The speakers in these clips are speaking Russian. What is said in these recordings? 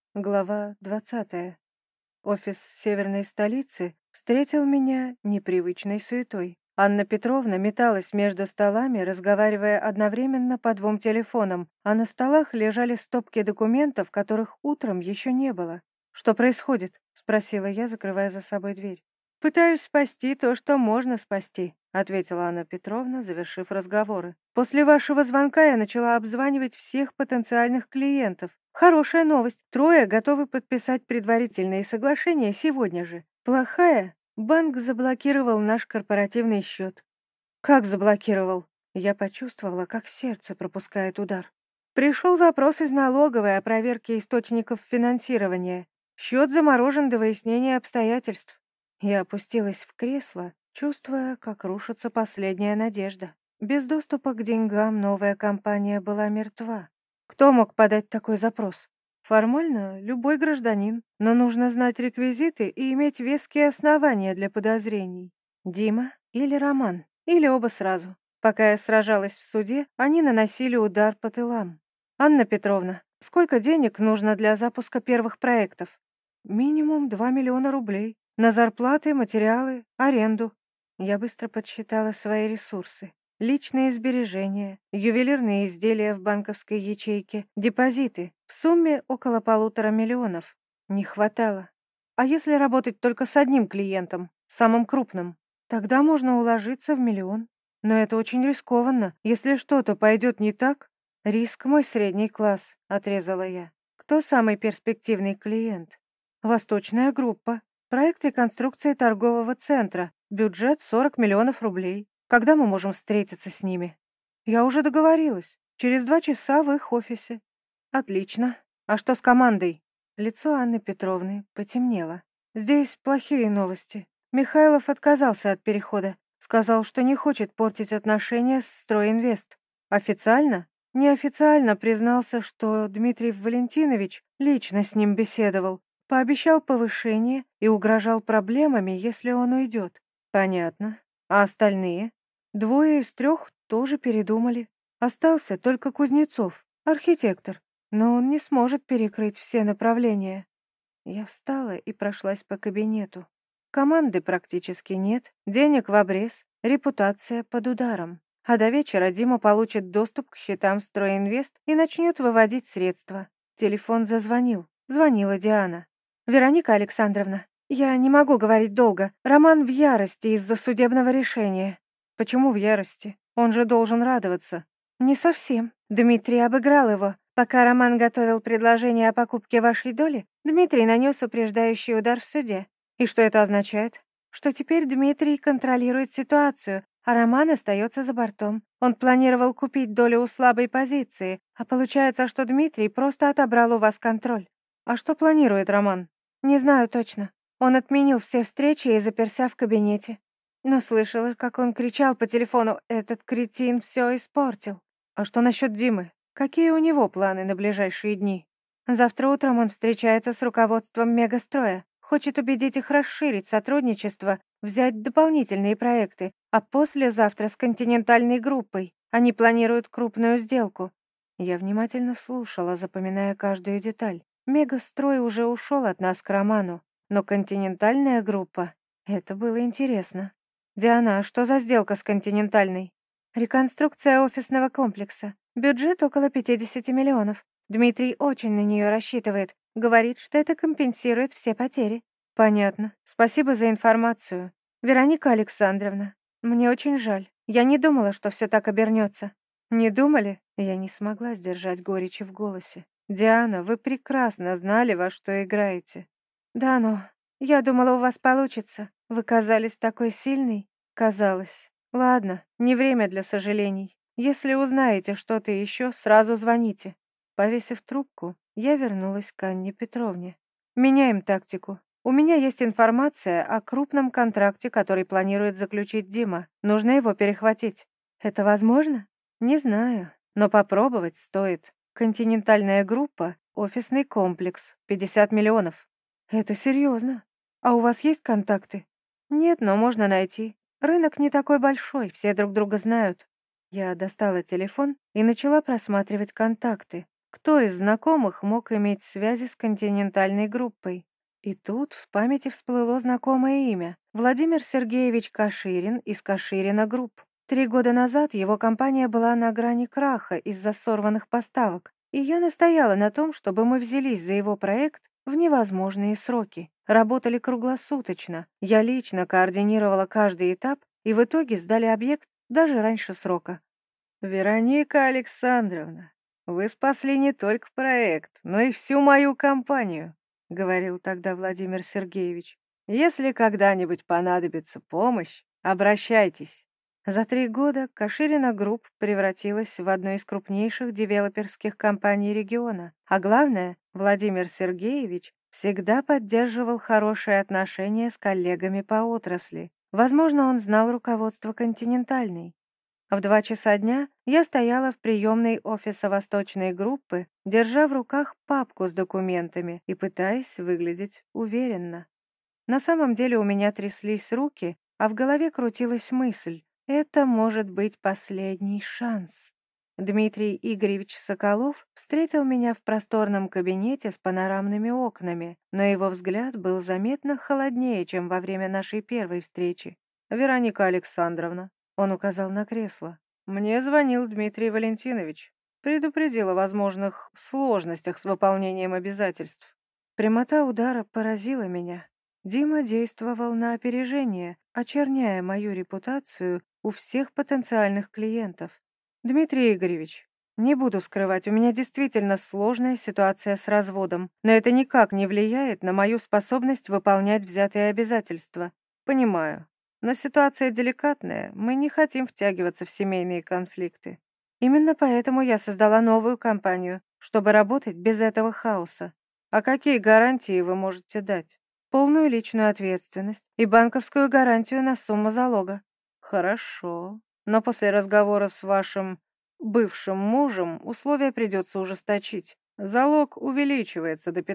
Глава 20. Офис северной столицы встретил меня непривычной суетой. Анна Петровна металась между столами, разговаривая одновременно по двум телефонам, а на столах лежали стопки документов, которых утром еще не было. «Что происходит?» — спросила я, закрывая за собой дверь. «Пытаюсь спасти то, что можно спасти», — ответила Анна Петровна, завершив разговоры. «После вашего звонка я начала обзванивать всех потенциальных клиентов. Хорошая новость. Трое готовы подписать предварительные соглашения сегодня же. Плохая? Банк заблокировал наш корпоративный счет». «Как заблокировал?» Я почувствовала, как сердце пропускает удар. Пришел запрос из налоговой о проверке источников финансирования. Счет заморожен до выяснения обстоятельств. Я опустилась в кресло, чувствуя, как рушится последняя надежда. Без доступа к деньгам новая компания была мертва. Кто мог подать такой запрос? Формально, любой гражданин, но нужно знать реквизиты и иметь веские основания для подозрений. Дима или Роман, или оба сразу. Пока я сражалась в суде, они наносили удар по тылам. «Анна Петровна, сколько денег нужно для запуска первых проектов?» «Минимум 2 миллиона рублей. На зарплаты, материалы, аренду». Я быстро подсчитала свои ресурсы. Личные сбережения, ювелирные изделия в банковской ячейке, депозиты. В сумме около 1,5 миллиона. Не хватало. А если работать только с одним клиентом, самым крупным? Тогда можно уложиться в 1 миллион. Но это очень рискованно. Если что-то пойдет не так, риск мой средний класс, отрезала я. Кто самый перспективный клиент? Восточная группа. Проект реконструкции торгового центра. Бюджет 40 миллионов рублей. Когда мы можем встретиться с ними? Я уже договорилась. Через 2 часа в их офисе. Отлично. А что с командой? Лицо Анны Петровны потемнело. Здесь плохие новости. Михайлов отказался от перехода. Сказал, что не хочет портить отношения с Стройинвест. Официально? Неофициально признался, что Дмитрий Валентинович лично с ним беседовал. Пообещал повышение и угрожал проблемами, если он уйдет. Понятно. А остальные? 2 из 3 тоже передумали. Остался только Кузнецов, архитектор, но он не сможет перекрыть все направления. Я встала и прошлась по кабинету. Команды практически нет, денег в обрез, репутация под ударом. А до вечера Дима получит доступ к счетам Стройинвест и начнет выводить средства. Телефон зазвонил. Звонила Диана. «Вероника Александровна, я не могу говорить долго. Роман в ярости из-за судебного решения». «Почему в ярости? Он же должен радоваться». «Не совсем. Дмитрий обыграл его. Пока Роман готовил предложение о покупке вашей доли, Дмитрий нанес упреждающий удар в суде. И что это означает? Что теперь Дмитрий контролирует ситуацию, а Роман остается за бортом. Он планировал купить долю у слабой позиции, а получается, что Дмитрий просто отобрал у вас контроль». «А что планирует Роман?» «Не знаю точно. Он отменил все встречи и заперся в кабинете. Но слышала, как он кричал по телефону: «Этот кретин все испортил». А что насчет Димы? Какие у него планы на ближайшие дни? Завтра утром он встречается с руководством Мегастроя, хочет убедить их расширить сотрудничество, взять дополнительные проекты, а послезавтра с континентальной группой. Они планируют крупную сделку. Я внимательно слушала, запоминая каждую деталь. Мегастрой уже ушел от нас к Роману, но континентальная группа — это было интересно. «Диана, а что за сделка с континентальной?» «Реконструкция офисного комплекса. Бюджет около 50 миллионов. Дмитрий очень на нее рассчитывает. Говорит, что это компенсирует все потери». «Понятно. Спасибо за информацию. Вероника Александровна, мне очень жаль. Я не думала, что все так обернется». «Не думали?» Я не смогла сдержать горечи в голосе. «Диана, вы прекрасно знали, во что играете». «Да, но я думала, у вас получится. Вы казались такой сильной». «Казалось. Ладно, не время для сожалений. Если узнаете что-то еще, сразу звоните». Повесив трубку, я вернулась к Анне Петровне. «Меняем тактику. У меня есть информация о крупном контракте, который планирует заключить Дима. Нужно его перехватить». «Это возможно?» «Не знаю, но попробовать стоит. Континентальная группа, офисный комплекс, 50 миллионов». «Это серьезно. А у вас есть контакты?» «Нет, но можно найти. Рынок не такой большой, все друг друга знают». Я достала телефон и начала просматривать контакты. Кто из знакомых мог иметь связи с континентальной группой? И тут в памяти всплыло знакомое имя — Владимир Сергеевич Каширин из Каширина Групп. 3 года назад его компания была на грани краха из-за сорванных поставок, и я настояла на том, чтобы мы взялись за его проект в невозможные сроки. Работали круглосуточно, я лично координировала каждый этап, и в итоге сдали объект даже раньше срока. «Вероника Александровна, вы спасли не только проект, но и всю мою компанию», — говорил тогда Владимир Сергеевич. «Если когда-нибудь понадобится помощь, обращайтесь». За 3 года Каширина Групп превратилась в одну из крупнейших девелоперских компаний региона, а главное, Владимир Сергеевич всегда поддерживал хорошие отношения с коллегами по отрасли. Возможно, он знал руководство «Континентальной». В 2 часа дня я стояла в приемной офиса Восточной группы, держа в руках папку с документами и пытаясь выглядеть уверенно. На самом деле у меня тряслись руки, а в голове крутилась мысль: это может быть последний шанс. Дмитрий Игоревич Соколов встретил меня в просторном кабинете с панорамными окнами, но его взгляд был заметно холоднее, чем во время нашей первой встречи. «Вероника Александровна», — он указал на кресло, — «мне звонил Дмитрий Валентинович. Предупредил о возможных сложностях с выполнением обязательств». Прямота удара поразила меня. Дима действовал на опережение, очерняя мою репутацию у всех потенциальных клиентов. «Дмитрий Игоревич, не буду скрывать, у меня действительно сложная ситуация с разводом, но это никак не влияет на мою способность выполнять взятые обязательства. Понимаю. Но ситуация деликатная, мы не хотим втягиваться в семейные конфликты. Именно поэтому я создала новую компанию, чтобы работать без этого хаоса. А какие гарантии вы можете дать?» «Полную личную ответственность и банковскую гарантию на сумму залога». «Хорошо. Но после разговора с вашим бывшим мужем условия придется ужесточить. Залог увеличивается до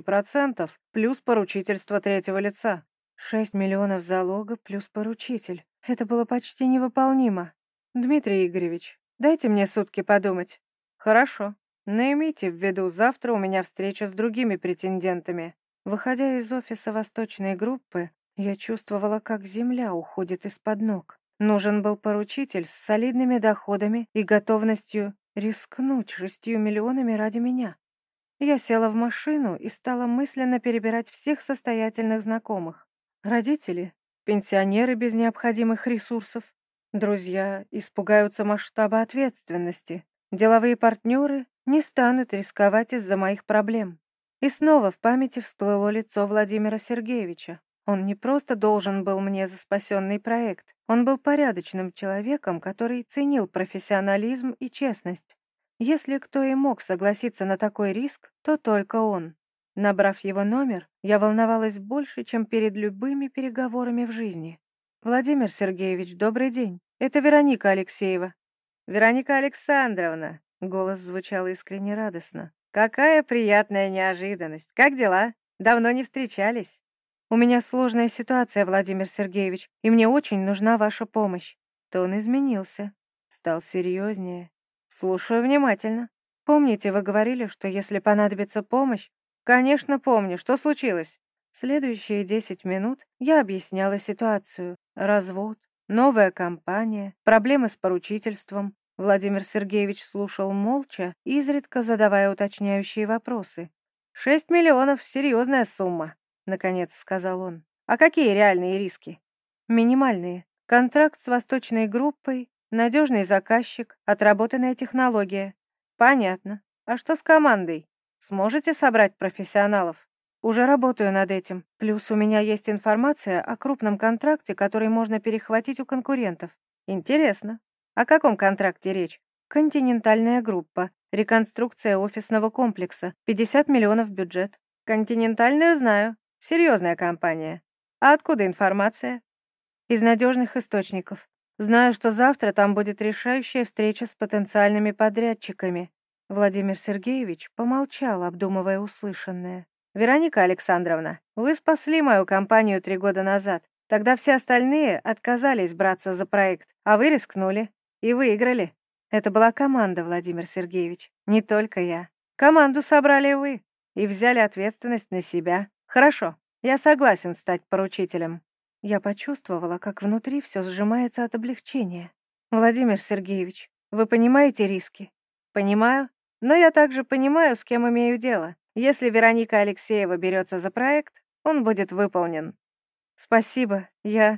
15% плюс поручительство третьего лица». 6 миллионов залога плюс поручитель. Это было почти невыполнимо. «Дмитрий Игоревич, дайте мне сутки подумать». «Хорошо. Но имейте в виду, завтра у меня встреча с другими претендентами». Выходя из офиса Восточной группы, я чувствовала, как земля уходит из-под ног. Нужен был поручитель с солидными доходами и готовностью рискнуть 6 миллионами ради меня. Я села в машину и стала мысленно перебирать всех состоятельных знакомых. Родители, пенсионеры без необходимых ресурсов, друзья испугаются масштаба ответственности, деловые партнеры не станут рисковать из-за моих проблем. И снова в памяти всплыло лицо Владимира Сергеевича. Он не просто должен был мне за спасенный проект, он был порядочным человеком, который ценил профессионализм и честность. Если кто и мог согласиться на такой риск, то только он. Набрав его номер, я волновалась больше, чем перед любыми переговорами в жизни. «Владимир Сергеевич, добрый день. Это Вероника Алексеева». «Вероника Александровна», — голос звучал искренне радостно. «Какая приятная неожиданность! Как дела? Давно не встречались». «У меня сложная ситуация, Владимир Сергеевич, и мне очень нужна ваша помощь». Тон изменился, стал серьезнее. «Слушаю внимательно. Помните, вы говорили, что если понадобится помощь...» «Конечно, помню. Что случилось?» Следующие 10 минут я объясняла ситуацию. Развод, новая компания, проблемы с поручительством. Владимир Сергеевич слушал молча, изредка задавая уточняющие вопросы. 6 миллионов — серьезная сумма», — наконец сказал он. «А какие реальные риски?» «Минимальные. Контракт с Восточной группой, надежный заказчик, отработанная технология». «Понятно. А что с командой? Сможете собрать профессионалов?» «Уже работаю над этим. Плюс у меня есть информация о крупном контракте, который можно перехватить у конкурентов». «Интересно. О каком контракте речь?» «Континентальная группа. Реконструкция офисного комплекса. 50 миллионов бюджет». «Континентальную знаю. Серьезная компания. А откуда информация?» «Из надежных источников. Знаю, что завтра там будет решающая встреча с потенциальными подрядчиками». Владимир Сергеевич помолчал, обдумывая услышанное. «Вероника Александровна, вы спасли мою компанию 3 года назад. Тогда все остальные отказались браться за проект, а вы рискнули и выиграли. Это была команда, Владимир Сергеевич, не только я. Команду собрали вы и взяли ответственность на себя. Хорошо, я согласен стать поручителем». Я почувствовала, как внутри все сжимается от облегчения. «Владимир Сергеевич, вы понимаете риски?» «Понимаю, но я также понимаю, с кем имею дело. Если Вероника Алексеева берется за проект, он будет выполнен». «Спасибо,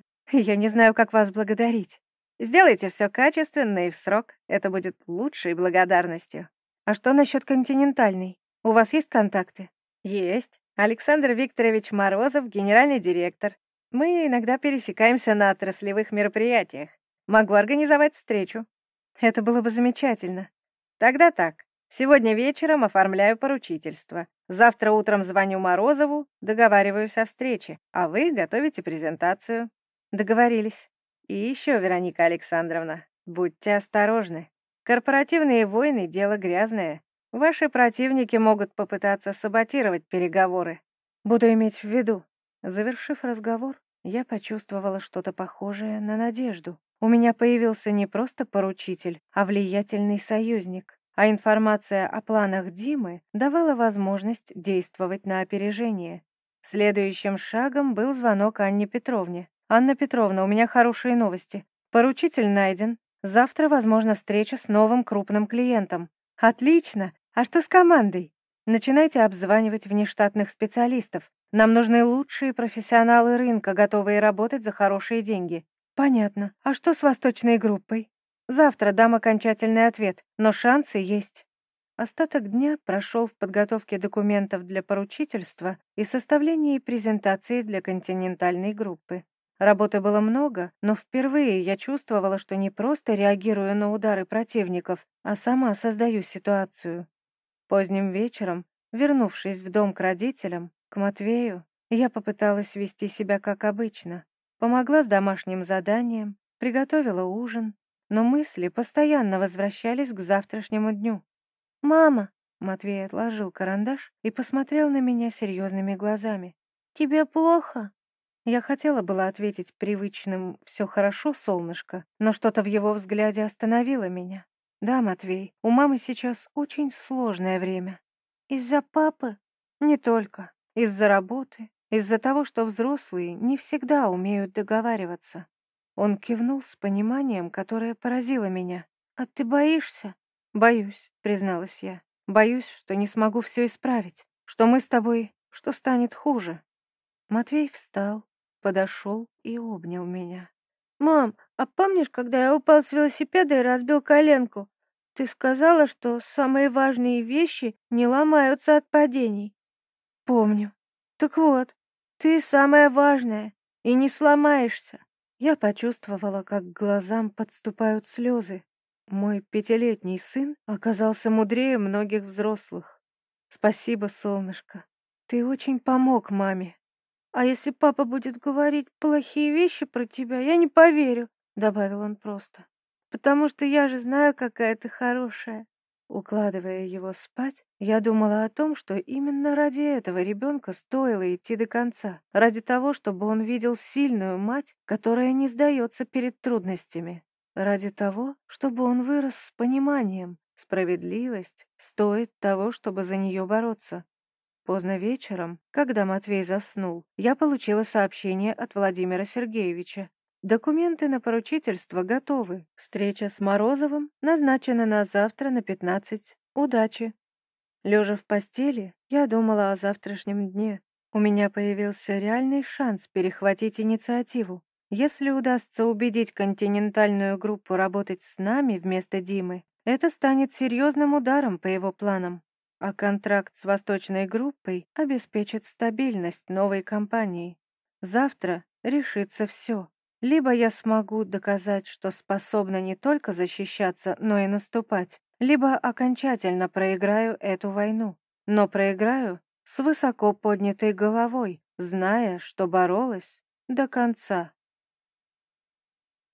я не знаю, как вас благодарить». «Сделайте все качественно и в срок. Это будет лучшей благодарностью». «А что насчет континентальной? У вас есть контакты?» «Есть. Александр Викторович Морозов, генеральный директор. Мы иногда пересекаемся на отраслевых мероприятиях. Могу организовать встречу». «Это было бы замечательно». «Тогда так. Сегодня вечером оформляю поручительство. Завтра утром звоню Морозову, договариваюсь о встрече, а вы готовите презентацию». «Договорились». «И еще, Вероника Александровна, будьте осторожны. Корпоративные войны — дело грязное. Ваши противники могут попытаться саботировать переговоры. Буду иметь в виду». Завершив разговор, я почувствовала что-то похожее на надежду. У меня появился не просто поручитель, а влиятельный союзник. А информация о планах Димы давала возможность действовать на опережение. Следующим шагом был звонок Анне Петровне. «Анна Петровна, у меня хорошие новости. Поручитель найден. Завтра, возможно, встреча с новым крупным клиентом». «Отлично! А что с командой?» «Начинайте обзванивать внештатных специалистов. Нам нужны лучшие профессионалы рынка, готовые работать за хорошие деньги». «Понятно. А что с восточной группой?» «Завтра дам окончательный ответ, но шансы есть». Остаток дня прошел в подготовке документов для поручительства и составлении презентации для континентальной группы. Работы было много, но впервые я чувствовала, что не просто реагирую на удары противников, а сама создаю ситуацию. Поздним вечером, вернувшись в дом к родителям, к Матвею, я попыталась вести себя как обычно. Помогла с домашним заданием, приготовила ужин, но мысли постоянно возвращались к завтрашнему дню. «Мама!» — Матвей отложил карандаш и посмотрел на меня серьезными глазами. «Тебе плохо?» Я хотела было ответить привычным «все хорошо, солнышко», но что-то в его взгляде остановило меня. «Да, Матвей, у мамы сейчас очень сложное время». «Из-за папы?» «Не только. Из-за работы, из-за того, что взрослые не всегда умеют договариваться». Он кивнул с пониманием, которое поразило меня. «А ты боишься?» «Боюсь», — призналась я. «Боюсь, что не смогу все исправить, что мы с тобой... что станет хуже». Матвей встал, подошел и обнял меня. «Мам, а помнишь, когда я упал с велосипеда и разбил коленку? Ты сказала, что самые важные вещи не ломаются от падений». «Помню. Так вот, ты самая важная и не сломаешься». Я почувствовала, как к глазам подступают слезы. Мой 5-летний сын оказался мудрее многих взрослых. Спасибо, солнышко. Ты очень помог маме. «А если папа будет говорить плохие вещи про тебя, я не поверю», — добавил он просто. «Потому что я же знаю, какая ты хорошая». Укладывая его спать, я думала о том, что именно ради этого ребенка стоило идти до конца, ради того, чтобы он видел сильную мать, которая не сдается перед трудностями, ради того, чтобы он вырос с пониманием, справедливость стоит того, чтобы за нее бороться. Поздно вечером, когда Матвей заснул, я получила сообщение от Владимира Сергеевича. Документы на поручительство готовы. Встреча с Морозовым назначена на завтра на 15. Удачи. Лежа в постели, я думала о завтрашнем дне. У меня появился реальный шанс перехватить инициативу. Если удастся убедить континентальную группу работать с нами вместо Димы, это станет серьезным ударом по его планам. А контракт с восточной группой обеспечит стабильность новой компании. Завтра решится все. Либо я смогу доказать, что способна не только защищаться, но и наступать, либо окончательно проиграю эту войну. Но проиграю с высоко поднятой головой, зная, что боролась до конца.